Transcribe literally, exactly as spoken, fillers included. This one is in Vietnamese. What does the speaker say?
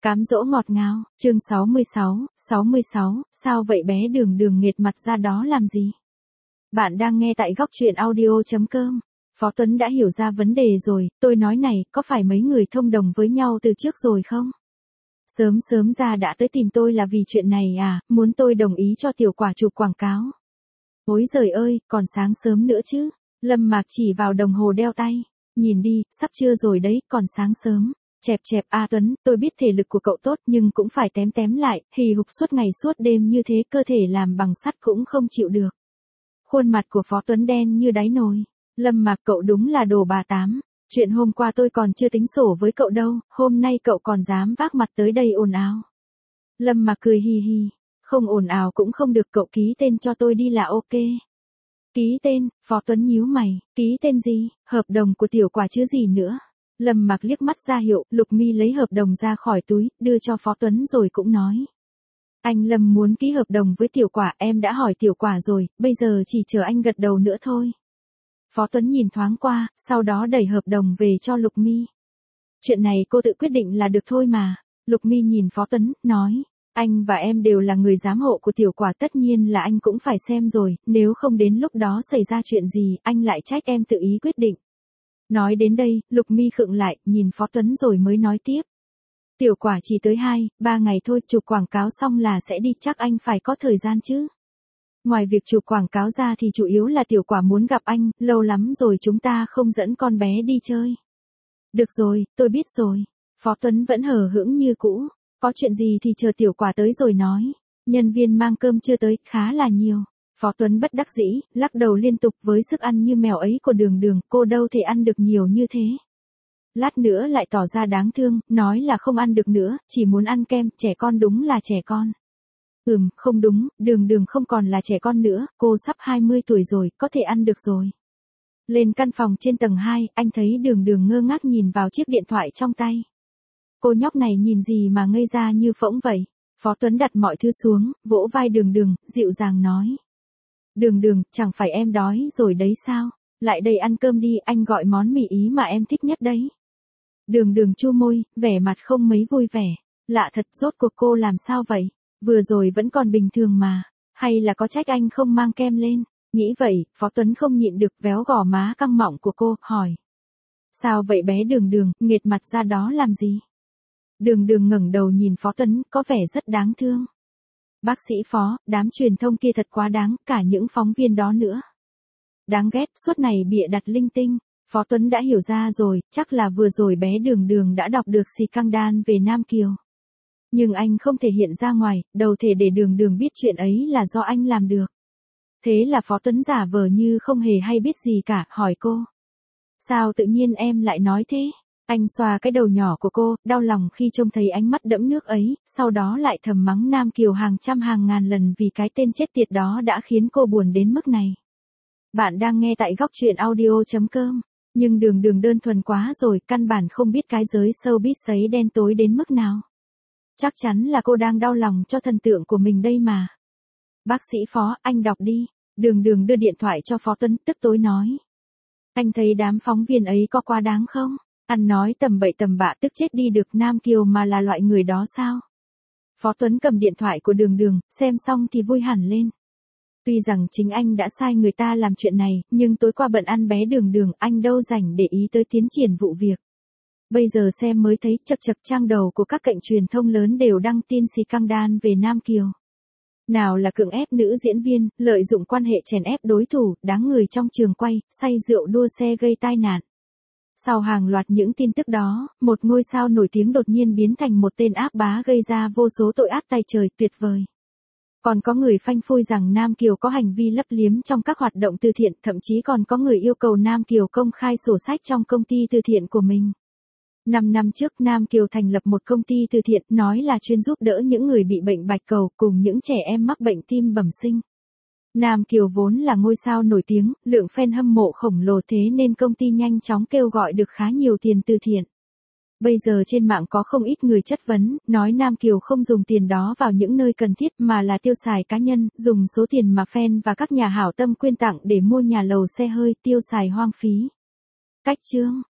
Cám dỗ ngọt ngào, chương sáu mươi sáu, sáu mươi sáu, sao vậy bé Đường Đường nghệt mặt ra đó làm gì? Bạn đang nghe tại góc truyện audio chấm com. Phó Tuấn đã hiểu ra vấn đề rồi, tôi nói này, có phải mấy người thông đồng với nhau từ trước rồi không? Sớm sớm ra đã tới tìm tôi là vì chuyện này à, muốn tôi đồng ý cho Tiểu Quả chụp quảng cáo. Ôi giời ơi, còn sáng sớm nữa chứ. Lâm Mạc chỉ vào đồng hồ đeo tay. Nhìn đi, sắp trưa rồi đấy, còn sáng sớm. Chẹp chẹp A Tuấn, tôi biết thể lực của cậu tốt nhưng cũng phải tém tém lại, hì hục suốt ngày suốt đêm như thế cơ thể làm bằng sắt cũng không chịu được. Khuôn mặt của Phó Tuấn đen như đáy nồi. Lâm Mạc cậu đúng là đồ bà tám. Chuyện hôm qua tôi còn chưa tính sổ với cậu đâu, hôm nay cậu còn dám vác mặt tới đây ồn ào. Lâm Mạc cười hì hì, không ồn ào cũng không được, cậu ký tên cho tôi đi là ok. Ký tên, Phó Tuấn nhíu mày, ký tên gì, hợp đồng của Tiểu Quả chứ gì nữa. Lâm Mạc liếc mắt ra hiệu, Lục Mi lấy hợp đồng ra khỏi túi, đưa cho Phó Tuấn rồi cũng nói. Anh Lâm muốn ký hợp đồng với Tiểu Quả, em đã hỏi Tiểu Quả rồi, bây giờ chỉ chờ anh gật đầu nữa thôi. Phó Tuấn nhìn thoáng qua, sau đó đẩy hợp đồng về cho Lục Mi. Chuyện này cô tự quyết định là được thôi mà. Lục Mi nhìn Phó Tuấn, nói. Anh và em đều là người giám hộ của Tiểu Quả, tất nhiên là anh cũng phải xem rồi, nếu không đến lúc đó xảy ra chuyện gì, anh lại trách em tự ý quyết định. Nói đến đây, Lục Mi khựng lại, nhìn Phó Tuấn rồi mới nói tiếp. Tiểu Quả chỉ tới hai, ba ngày thôi, chụp quảng cáo xong là sẽ đi, chắc anh phải có thời gian chứ. Ngoài việc chụp quảng cáo ra thì chủ yếu là Tiểu Quả muốn gặp anh, lâu lắm rồi chúng ta không dẫn con bé đi chơi. Được rồi, tôi biết rồi. Phó Tuấn vẫn hờ hững như cũ, có chuyện gì thì chờ Tiểu Quả tới rồi nói. Nhân viên mang cơm chưa tới, khá là nhiều. Phó Tuấn bất đắc dĩ, lắc đầu liên tục, với sức ăn như mèo ấy của Đường Đường, cô đâu thể ăn được nhiều như thế. Lát nữa lại tỏ ra đáng thương, nói là không ăn được nữa, chỉ muốn ăn kem, trẻ con đúng là trẻ con. Ừm, không đúng, Đường Đường không còn là trẻ con nữa, cô sắp hai mươi tuổi rồi, có thể ăn được rồi. Lên căn phòng trên tầng hai, anh thấy Đường Đường ngơ ngác nhìn vào chiếc điện thoại trong tay. Cô nhóc này nhìn gì mà ngây ra như phỗng vậy? Phó Tuấn đặt mọi thứ xuống, vỗ vai Đường Đường, dịu dàng nói. Đường Đường, chẳng phải em đói rồi đấy sao? Lại đây ăn cơm đi, anh gọi món mì Ý mà em thích nhất đấy. Đường Đường chu môi, vẻ mặt không mấy vui vẻ. Lạ thật, rốt cuộc cô làm sao vậy? Vừa rồi vẫn còn bình thường mà. Hay là có trách anh không mang kem lên? Nghĩ vậy, Phó Tuấn không nhịn được véo gò má căng mọng của cô, hỏi. Sao vậy bé Đường Đường, nghệt mặt ra đó làm gì? Đường Đường ngẩng đầu nhìn Phó Tuấn, có vẻ rất đáng thương. Bác sĩ Phó, đám truyền thông kia thật quá đáng, cả những phóng viên đó nữa. Đáng ghét, suốt này bịa đặt linh tinh. Phó Tuấn đã hiểu ra rồi, chắc là vừa rồi bé Đường Đường đã đọc được scandal về Nam Kiều. Nhưng anh không thể hiện ra ngoài, đầu thể để Đường Đường biết chuyện ấy là do anh làm được. Thế là Phó Tuấn giả vờ như không hề hay biết gì cả, hỏi cô. Sao tự nhiên em lại nói thế? Anh xoa cái đầu nhỏ của cô, đau lòng khi trông thấy ánh mắt đẫm nước ấy, sau đó lại thầm mắng Nam Kiều hàng trăm hàng ngàn lần vì cái tên chết tiệt đó đã khiến cô buồn đến mức này. Bạn đang nghe tại góc truyện audio chấm com, nhưng Đường Đường đơn thuần quá rồi, căn bản không biết cái giới showbiz sấy đen tối đến mức nào. Chắc chắn là cô đang đau lòng cho thần tượng của mình đây mà. Bác sĩ Phó, anh đọc đi. Đường Đường đưa điện thoại cho Phó Tuấn, tức tối nói. Anh thấy đám phóng viên ấy có quá đáng không? Ăn nói tầm bậy tầm bạ tức chết đi được, Nam Kiều mà là loại người đó sao? Phó Tuấn cầm điện thoại của Đường Đường, xem xong thì vui hẳn lên. Tuy rằng chính anh đã sai người ta làm chuyện này, nhưng tối qua bận ăn bé Đường Đường, anh đâu rảnh để ý tới tiến triển vụ việc. Bây giờ xem mới thấy, chật chật trang đầu của các kênh truyền thông lớn đều đăng tin scandal về Nam Kiều. Nào là cưỡng ép nữ diễn viên, lợi dụng quan hệ chèn ép đối thủ, đáng người trong trường quay, say rượu đua xe gây tai nạn. Sau hàng loạt những tin tức đó, một ngôi sao nổi tiếng đột nhiên biến thành một tên ác bá gây ra vô số tội ác tay trời, tuyệt vời. Còn có người phanh phui rằng Nam Kiều có hành vi lấp liếm trong các hoạt động từ thiện, thậm chí còn có người yêu cầu Nam Kiều công khai sổ sách trong công ty từ thiện của mình. Năm năm trước, Nam Kiều thành lập một công ty từ thiện, nói là chuyên giúp đỡ những người bị bệnh bạch cầu cùng những trẻ em mắc bệnh tim bẩm sinh. Nam Kiều vốn là ngôi sao nổi tiếng, lượng fan hâm mộ khổng lồ, thế nên công ty nhanh chóng kêu gọi được khá nhiều tiền từ thiện. Bây giờ trên mạng có không ít người chất vấn, nói Nam Kiều không dùng tiền đó vào những nơi cần thiết mà là tiêu xài cá nhân, dùng số tiền mà fan và các nhà hảo tâm quyên tặng để mua nhà lầu xe hơi, tiêu xài hoang phí. Cách chương